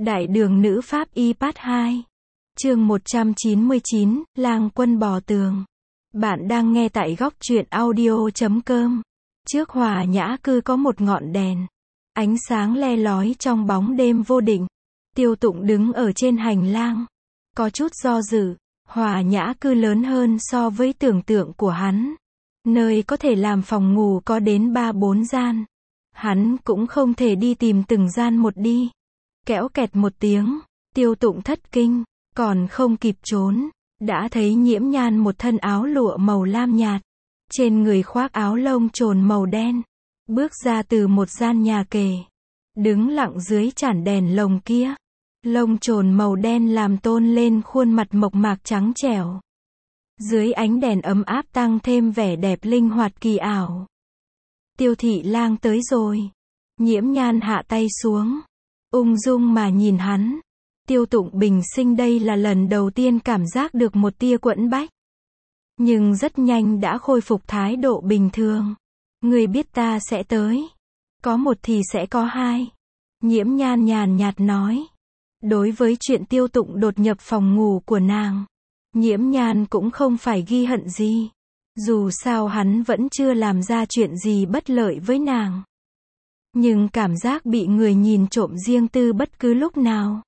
Đại đường nữ pháp y part 2. Chương 199, Lang quân bò tường. Bạn đang nghe tại góc truyện audio.com. Trước Hòa Nhã Cư có một ngọn đèn. Ánh sáng le lói trong bóng đêm vô định. Tiêu Tụng đứng ở trên hành lang. Có chút do dự. Hòa Nhã Cư lớn hơn so với tưởng tượng của hắn. Nơi có thể làm phòng ngủ có đến 3-4 gian. Hắn cũng không thể đi tìm từng gian một đi. Kéo kẹt một tiếng, Tiêu Tụng thất kinh, còn không kịp trốn, đã thấy Nhiễm Nhan một thân áo lụa màu lam nhạt, trên người khoác áo lông trồn màu đen, bước ra từ một gian nhà kề, đứng lặng dưới chản đèn lồng kia. Lông trồn màu đen làm tôn lên khuôn mặt mộc mạc trắng trẻo. Dưới ánh đèn ấm áp tăng thêm vẻ đẹp linh hoạt kỳ ảo. Tiêu thị lang tới rồi. Nhiễm Nhan hạ tay xuống, ung dung mà nhìn hắn. Tiêu Tụng bình sinh đây là lần đầu tiên cảm giác được một tia quẫn bách. Nhưng rất nhanh đã khôi phục thái độ bình thường. Người biết ta sẽ tới. Có một thì sẽ có hai. Nhiễm Nhan nhàn nhạt nói. Đối với chuyện Tiêu Tụng đột nhập phòng ngủ của nàng, Nhiễm Nhan cũng không phải ghi hận gì. Dù sao hắn vẫn chưa làm ra chuyện gì bất lợi với nàng. Nhưng cảm giác bị người nhìn trộm riêng tư bất cứ lúc nào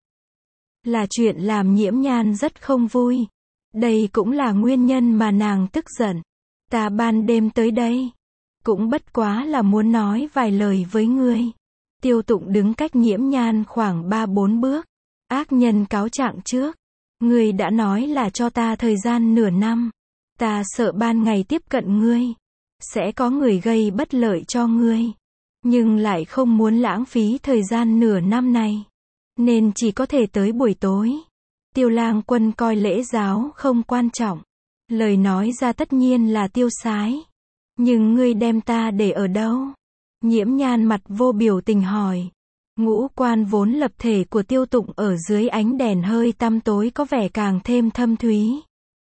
là chuyện làm Nhiễm Nhan rất không vui. Đây cũng là nguyên nhân mà nàng tức giận. Ta ban đêm tới đây cũng bất quá là muốn nói vài lời với ngươi. Tiêu Tụng đứng cách Nhiễm Nhan khoảng 3-4 bước. Ác nhân cáo trạng trước. Ngươi đã nói là cho ta thời gian nửa năm. Ta sợ ban ngày tiếp cận ngươi sẽ có người gây bất lợi cho ngươi. Nhưng lại không muốn lãng phí thời gian nửa năm này. Nên chỉ có thể tới buổi tối. Tiêu lang quân coi lễ giáo không quan trọng. Lời nói ra tất nhiên là tiêu sái. Nhưng ngươi đem ta để ở đâu? Nhiễm Nhan mặt vô biểu tình hỏi. Ngũ quan vốn lập thể của Tiêu Tụng ở dưới ánh đèn hơi tăm tối có vẻ càng thêm thâm thúy.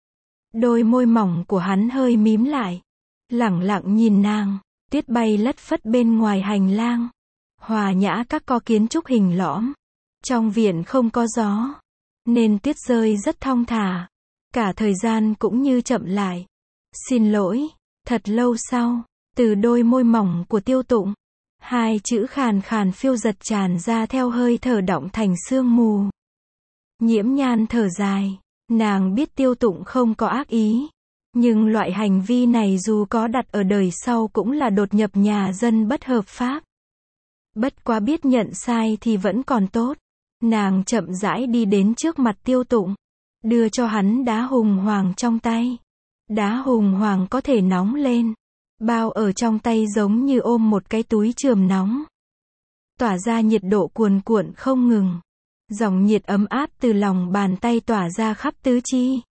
Đôi môi mỏng của hắn hơi mím lại. Lẳng lặng nhìn nàng. Tuyết bay lất phất bên ngoài hành lang. Hòa Nhã Các có kiến trúc hình lõm. Trong viện không có gió, nên tuyết rơi rất thong thả. Cả thời gian cũng như chậm lại. Xin lỗi. Thật lâu sau, từ đôi môi mỏng của Tiêu Tụng, hai chữ khàn khàn phiêu giật tràn ra theo hơi thở đọng thành sương mù. Nhiễm Nhan thở dài. Nàng biết Tiêu Tụng không có ác ý. Nhưng loại hành vi này dù có đặt ở đời sau cũng là đột nhập nhà dân bất hợp pháp. Bất quá biết nhận sai thì vẫn còn tốt. Nàng chậm rãi đi đến trước mặt Tiêu Tụng. Đưa cho hắn đá hùng hoàng trong tay. Đá hùng hoàng có thể nóng lên. Bao ở trong tay giống như ôm một cái túi chườm nóng. Tỏa ra nhiệt độ cuồn cuộn không ngừng. Dòng nhiệt ấm áp từ lòng bàn tay tỏa ra khắp tứ chi.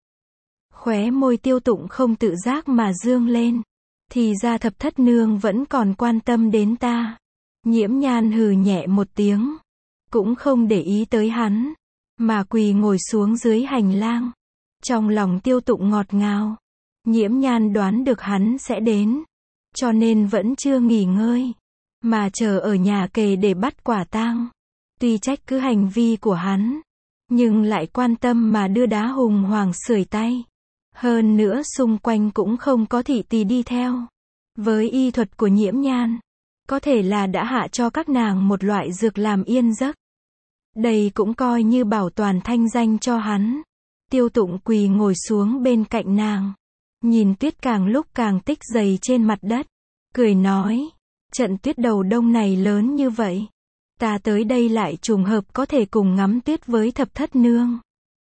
Khóe môi Tiêu Tụng không tự giác mà dương lên. Thì ra Thập Thất Nương vẫn còn quan tâm đến ta. Nhiễm Nhan hừ nhẹ một tiếng. Cũng không để ý tới hắn. Mà quỳ ngồi xuống dưới hành lang. Trong lòng Tiêu Tụng ngọt ngào. Nhiễm Nhan đoán được hắn sẽ đến. Cho nên vẫn chưa nghỉ ngơi. Mà chờ ở nhà kề để bắt quả tang. Tuy trách cứ hành vi của hắn. Nhưng lại quan tâm mà đưa đá hùng hoàng sưởi tay. Hơn nữa xung quanh cũng không có thị tỳ đi theo. Với y thuật của Nhiễm Nhan, có thể là đã hạ cho các nàng một loại dược làm yên giấc. Đây cũng coi như bảo toàn thanh danh cho hắn. Tiêu Tụng quỳ ngồi xuống bên cạnh nàng. Nhìn tuyết càng lúc càng tích dày trên mặt đất. Cười nói. Trận tuyết đầu đông này lớn như vậy. Ta tới đây lại trùng hợp có thể cùng ngắm tuyết với Thập Thất Nương.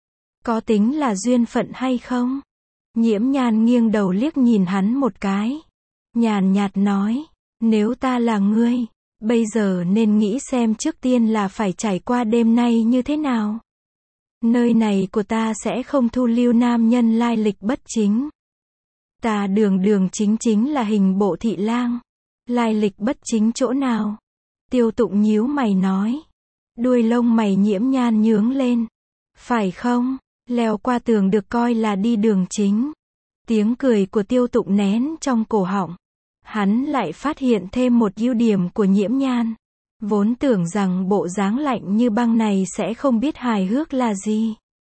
Có tính là duyên phận hay không? Nhiễm Nhan nghiêng đầu liếc nhìn hắn một cái. Nhàn nhạt nói. Nếu ta là ngươi, bây giờ nên nghĩ xem trước tiên là phải trải qua đêm nay như thế nào. Nơi này của ta sẽ không thu lưu nam nhân lai lịch bất chính. Ta đường đường chính chính là hình bộ thị lang. Lai lịch bất chính chỗ nào? Tiêu Tụng nhíu mày nói. Đuôi lông mày Nhiễm Nhan nhướng lên. Phải không? Leo qua tường được coi là đi đường chính. Tiếng cười của Tiêu Tụng nén trong cổ họng. Hắn lại phát hiện thêm một ưu điểm của Nhiễm Nhan. Vốn tưởng rằng bộ dáng lạnh như băng này sẽ không biết hài hước là gì.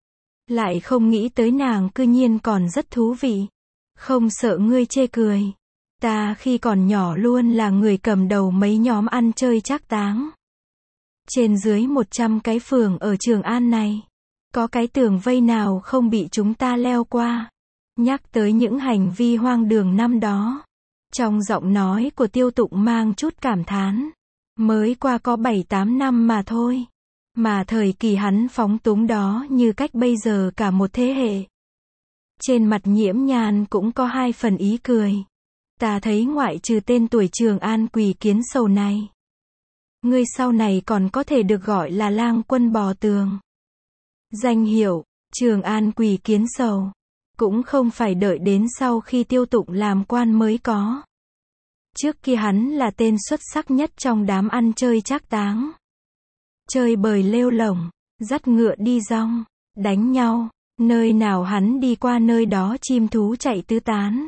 Lại không nghĩ tới nàng cư nhiên còn rất thú vị. Không sợ ngươi chê cười. Ta khi còn nhỏ luôn là người cầm đầu mấy nhóm ăn chơi trác táng. Trên dưới 100 cái phường ở Trường An này. Có cái tường vây nào không bị chúng ta leo qua. Nhắc tới những hành vi hoang đường năm đó. Trong giọng nói của Tiêu Tụng mang chút cảm thán. Mới qua có 7-8 năm mà thôi. Mà thời kỳ hắn phóng túng đó như cách bây giờ cả một thế hệ. Trên mặt Nhiễm Nhan cũng có 2 phần ý cười. Ta thấy ngoại trừ tên tuổi Trường An Quỷ Kiến Sầu này. Ngươi sau này còn có thể được gọi là Lang Quân Bò Tường. Danh hiệu, Trường An Quỷ Kiến Sầu. Cũng không phải đợi đến sau khi Tiêu Tụng làm quan mới có. Trước kia hắn là tên xuất sắc nhất trong đám ăn chơi trác táng. Chơi bời lêu lổng, dắt ngựa đi dong, đánh nhau, nơi nào hắn đi qua nơi đó chim thú chạy tứ tán.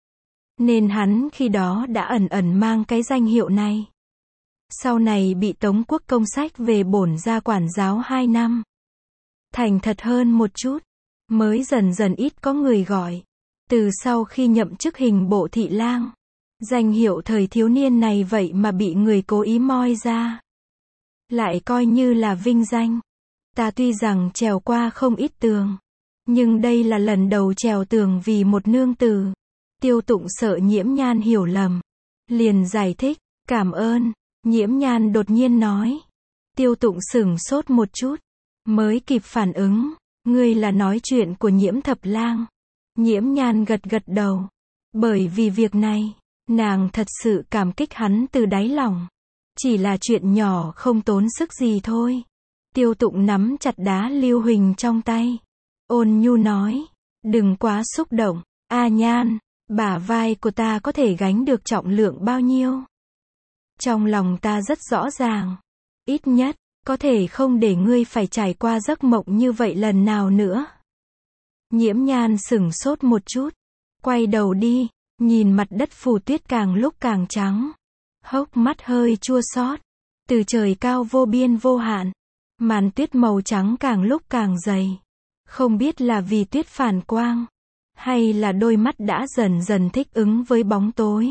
Nên hắn khi đó đã ẩn ẩn mang cái danh hiệu này. Sau này bị Tống Quốc công sách về bổn ra quản giáo 2 năm. Thành thật hơn một chút, mới dần dần ít có người gọi. Từ sau khi nhậm chức hình bộ thị lang, danh hiệu thời thiếu niên này vậy mà bị người cố ý moi ra. Lại coi như là vinh danh. Ta tuy rằng trèo qua không ít tường, nhưng đây là lần đầu trèo tường vì một nương tử. Tiêu Tụng sợ Nhiễm Nhan hiểu lầm. Liền giải thích, cảm ơn. Nhiễm Nhan đột nhiên nói. Tiêu Tụng sửng sốt một chút. Mới kịp phản ứng. Ngươi là nói chuyện của Nhiễm Thập Lang. Nhiễm Nhan gật gật đầu. Bởi vì việc này, nàng thật sự cảm kích hắn từ đáy lòng. Chỉ là chuyện nhỏ không tốn sức gì thôi. Tiêu Tụng nắm chặt đá lưu huỳnh trong tay. Ôn nhu nói. Đừng quá xúc động. A Nhan, bả vai của ta có thể gánh được trọng lượng bao nhiêu? Trong lòng ta rất rõ ràng. Ít nhất, có thể không để ngươi phải trải qua giấc mộng như vậy lần nào nữa. Nhiễm Nhan sửng sốt một chút. Quay đầu đi, nhìn mặt đất phủ tuyết càng lúc càng trắng. Hốc mắt hơi chua xót. Từ trời cao vô biên vô hạn, màn tuyết màu trắng càng lúc càng dày. Không biết là vì tuyết phản quang, hay là đôi mắt đã dần dần thích ứng với bóng tối,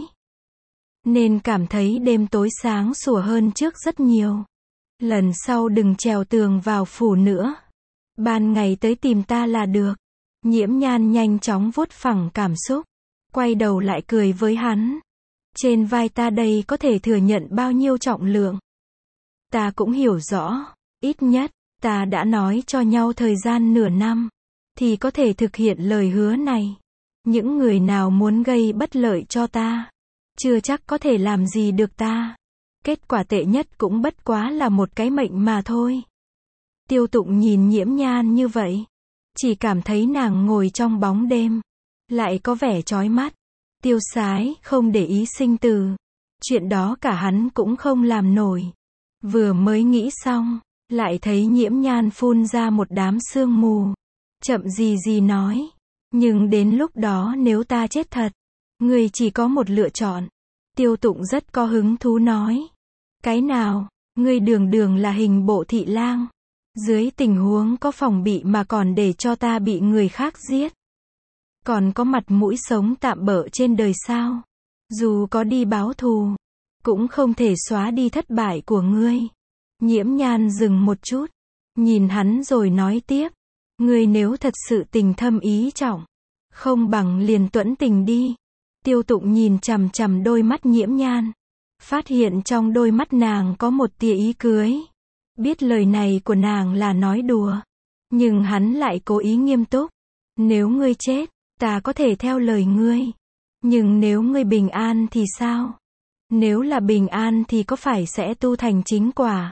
nên cảm thấy đêm tối sáng sủa hơn trước rất nhiều. Lần sau đừng trèo tường vào phủ nữa. Ban ngày tới tìm ta là được. Nhiễm Nhan nhanh chóng vuốt phẳng cảm xúc. Quay đầu lại cười với hắn. Trên vai ta đây có thể thừa nhận bao nhiêu trọng lượng. Ta cũng hiểu rõ. Ít nhất, ta đã nói cho nhau thời gian nửa năm. Thì có thể thực hiện lời hứa này. Những người nào muốn gây bất lợi cho ta, chưa chắc có thể làm gì được ta. Kết quả tệ nhất cũng bất quá là một cái mệnh mà thôi. Tiêu Tụng nhìn Nhiễm Nhan như vậy, chỉ cảm thấy nàng ngồi trong bóng đêm, lại có vẻ chói mắt, tiêu sái, không để ý sinh tử. Chuyện đó cả hắn cũng không làm nổi. Vừa mới nghĩ xong, lại thấy Nhiễm Nhan phun ra một đám sương mù. Chậm gì gì nói, nhưng đến lúc đó nếu ta chết thật, ngươi chỉ có một lựa chọn. Tiêu Tụng rất có hứng thú nói. Cái nào? Ngươi đường đường là hình bộ thị lang. Dưới tình huống có phòng bị mà còn để cho ta bị người khác giết. Còn có mặt mũi sống tạm bợ trên đời sao? Dù có đi báo thù, cũng không thể xóa đi thất bại của ngươi. Nhiễm Nhan dừng một chút, nhìn hắn rồi nói tiếp. Ngươi nếu thật sự tình thâm ý trọng, không bằng liền tuẫn tình đi. Tiêu Tụng nhìn chằm chằm đôi mắt Nhiễm Nhan, phát hiện trong đôi mắt nàng có một tia ý cưới. Biết lời này của nàng là nói đùa, nhưng hắn lại cố ý nghiêm túc. Nếu ngươi chết, ta có thể theo lời ngươi. Nhưng nếu ngươi bình an thì sao? Nếu là bình an thì có phải sẽ tu thành chính quả?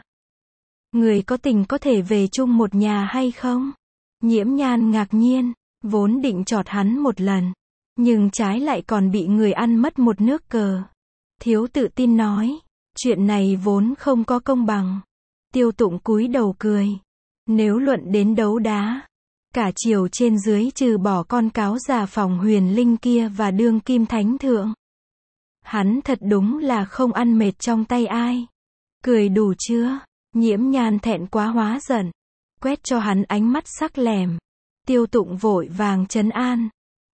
Người có tình có thể về chung một nhà hay không? Nhiễm Nhan ngạc nhiên, vốn định chọt hắn một lần, nhưng trái lại còn bị người ăn mất một nước cờ. Thiếu tự tin nói, chuyện này vốn không có công bằng. Tiêu Tụng cúi đầu cười. Nếu luận đến đấu đá, cả triều trên dưới trừ bỏ con cáo già Phòng Huyền Linh kia và đương kim thánh thượng, hắn thật đúng là không ăn mệt trong tay ai. Cười đủ chưa? Nhiễm Nhan thẹn quá hóa giận. Quét cho hắn ánh mắt sắc lẻm. Tiêu Tụng vội vàng trấn an.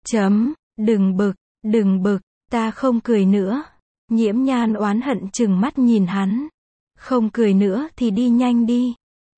Đừng bực, ta không cười nữa. Nhiễm Nhan oán hận chừng mắt nhìn hắn. Không cười nữa thì đi nhanh đi.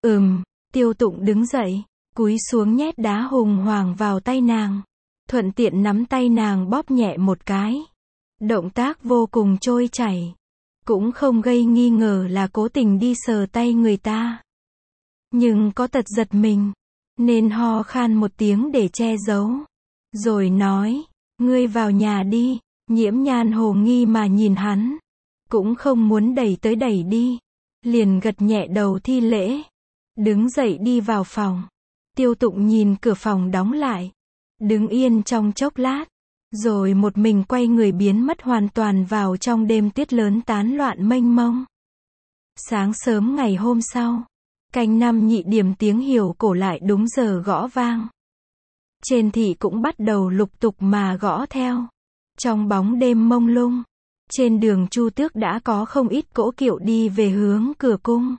Tiêu Tụng đứng dậy, cúi xuống nhét đá hùng hoàng vào tay nàng. Thuận tiện nắm tay nàng bóp nhẹ một cái. Động tác vô cùng trôi chảy. Cũng không gây nghi ngờ là cố tình đi sờ tay người ta. Nhưng có tật giật mình, nên ho khan một tiếng để che giấu. Rồi nói, ngươi vào nhà đi. Nhiễm Nhan hồ nghi mà nhìn hắn. Cũng không muốn đẩy tới đẩy đi. Liền gật nhẹ đầu thi lễ. Đứng dậy đi vào phòng. Tiêu Tụng nhìn cửa phòng đóng lại. Đứng yên trong chốc lát. Rồi một mình quay người biến mất hoàn toàn vào trong đêm tuyết lớn tán loạn mênh mông. Sáng sớm ngày hôm sau, canh năm nhị điểm tiếng hiểu cổ lại đúng giờ gõ vang. Trên thị cũng bắt đầu lục tục mà gõ theo. Trong bóng đêm mông lung, trên đường Chu Tước đã có không ít cỗ kiệu đi về hướng cửa cung.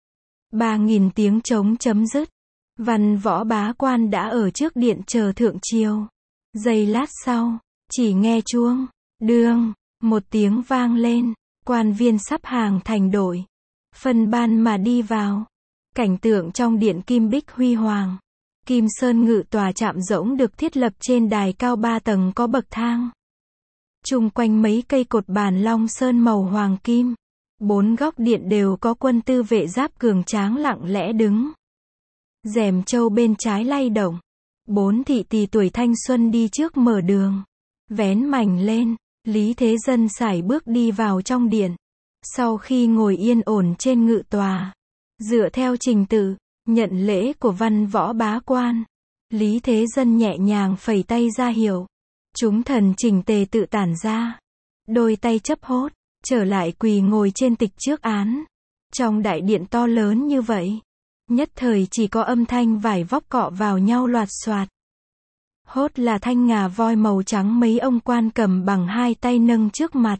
3.000 tiếng trống chấm dứt. Văn Võ bá quan đã ở trước điện chờ thượng triều. Giây lát sau, chỉ nghe chuông, đương, một tiếng vang lên, quan viên sắp hàng thành đội. Phân ban mà đi vào. Cảnh tượng trong điện kim bích huy hoàng. Kim Sơn Ngự tòa trạm rỗng được thiết lập trên đài cao 3 tầng có bậc thang. Chung quanh mấy cây cột bản long sơn màu hoàng kim. 4 góc điện đều có quân tư vệ giáp cường tráng lặng lẽ đứng. Rèm châu bên trái lay động. 4 thị tỳ tuổi thanh xuân đi trước mở đường. Vén mảnh lên, Lý Thế Dân sải bước đi vào trong điện. Sau khi ngồi yên ổn trên ngự tòa, dựa theo trình tự, nhận lễ của văn võ bá quan, Lý Thế Dân nhẹ nhàng phẩy tay ra hiệu. Chúng thần chỉnh tề tự tản ra. Đôi tay chấp hốt, trở lại quỳ ngồi trên tịch trước án. Trong đại điện to lớn như vậy, nhất thời chỉ có âm thanh vải vóc cọ vào nhau loạt soạt. Hốt là thanh ngà voi màu trắng mấy ông quan cầm bằng 2 tay nâng trước mặt.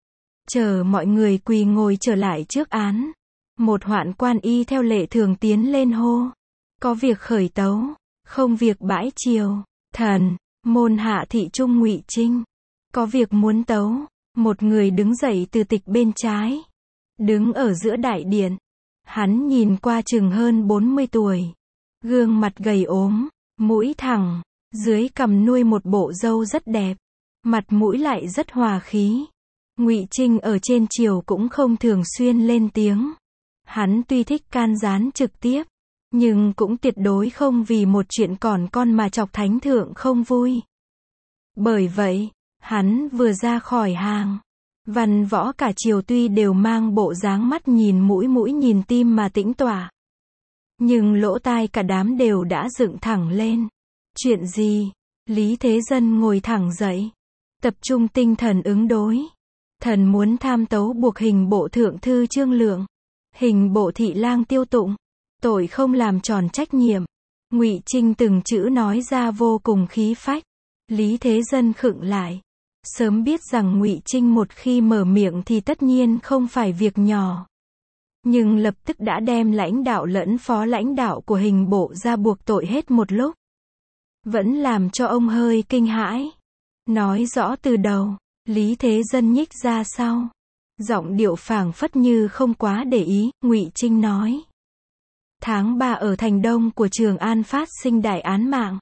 Chờ mọi người quỳ ngồi trở lại trước án. Một hoạn quan y theo lệ thường tiến lên hô. Có việc khởi tấu, không việc bãi triều. Thần, môn hạ thị trung Ngụy Trinh. Có việc muốn tấu. Một người đứng dậy từ tịch bên trái. Đứng ở giữa đại điện. Hắn nhìn qua chừng hơn 40 tuổi. Gương mặt gầy ốm, mũi thẳng. Dưới cằm nuôi một bộ râu rất đẹp. Mặt mũi lại rất hòa khí. Ngụy Trinh ở trên triều cũng không thường xuyên lên tiếng. Hắn tuy thích can gián trực tiếp, nhưng cũng tuyệt đối không vì một chuyện còn con mà chọc thánh thượng không vui. Bởi vậy, hắn vừa ra khỏi hàng, văn võ cả triều tuy đều mang bộ dáng mắt nhìn mũi nhìn tim mà tĩnh tọa. Nhưng lỗ tai cả đám đều đã dựng thẳng lên. Chuyện gì? Lý Thế Dân ngồi thẳng dậy. Tập trung tinh thần ứng đối. Thần muốn tham tấu buộc hình bộ thượng thư Trương Lượng. Hình bộ thị lang Tiêu Tụng. Tội không làm tròn trách nhiệm. Ngụy Trinh từng chữ nói ra vô cùng khí phách. Lý Thế Dân khựng lại. Sớm biết rằng Ngụy Trinh một khi mở miệng thì tất nhiên không phải việc nhỏ. Nhưng lập tức đã đem lãnh đạo lẫn phó lãnh đạo của hình bộ ra buộc tội hết một lúc. Vẫn làm cho ông hơi kinh hãi. Nói rõ từ đầu, Lý Thế Dân nhích ra sau. Giọng điệu phảng phất như không quá để ý, Ngụy Trinh nói. Tháng 3 ở thành đông của Trường An phát sinh đại án mạng.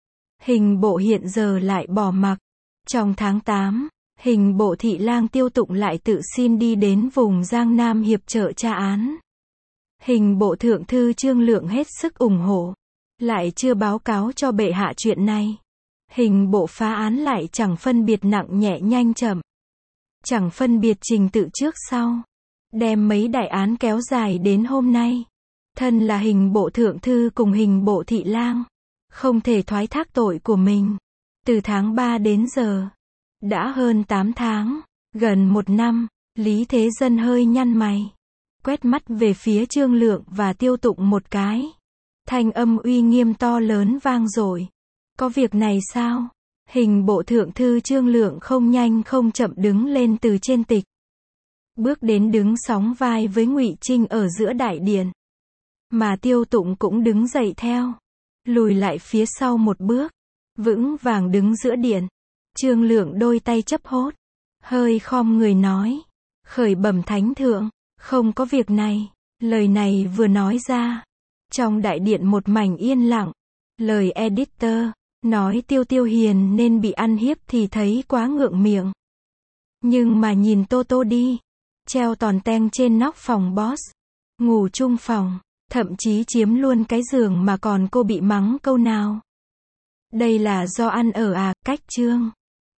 Hình bộ hiện giờ lại bỏ mặc. Trong tháng 8, hình bộ thị lang Tiêu Tụng lại tự xin đi đến vùng Giang Nam hiệp trợ tra án. Hình bộ thượng thư Trương Lượng hết sức ủng hộ. Lại chưa báo cáo cho bệ hạ chuyện này. Hình bộ phá án lại chẳng phân biệt nặng nhẹ nhanh chậm. Chẳng phân biệt trình tự trước sau. Đem mấy đại án kéo dài đến hôm nay. Thân là hình bộ thượng thư cùng hình bộ thị lang. Không thể thoái thác tội của mình. Từ tháng 3 đến giờ. Đã hơn 8 tháng. Gần 1 năm. Lý Thế Dân hơi nhăn mày. Quét mắt về phía Trương Lượng và Tiêu Tụng một cái. Thanh âm uy nghiêm to lớn vang dội. Có việc này sao? Hình bộ thượng thư Trương Lượng không nhanh không chậm đứng lên từ trên tịch. bước đến đứng sóng vai với Ngụy Trinh ở giữa đại điện. Mà Tiêu Tụng cũng đứng dậy theo, lùi lại phía sau một bước, vững vàng đứng giữa điện. Trương Lượng đôi tay chấp hốt, hơi khom người nói, khởi bẩm thánh thượng, không có việc này. Lời này vừa nói ra, trong đại điện một mảnh yên lặng. Lời editor nói Tiêu Tiêu Hiền nên bị ăn hiếp thì thấy quá ngượng miệng. Nhưng mà nhìn Tô Tô đi, treo tòn teng trên nóc phòng boss, ngủ chung phòng, thậm chí chiếm luôn cái giường mà còn cô bị mắng câu nào. Đây là do ăn ở à, cách Trương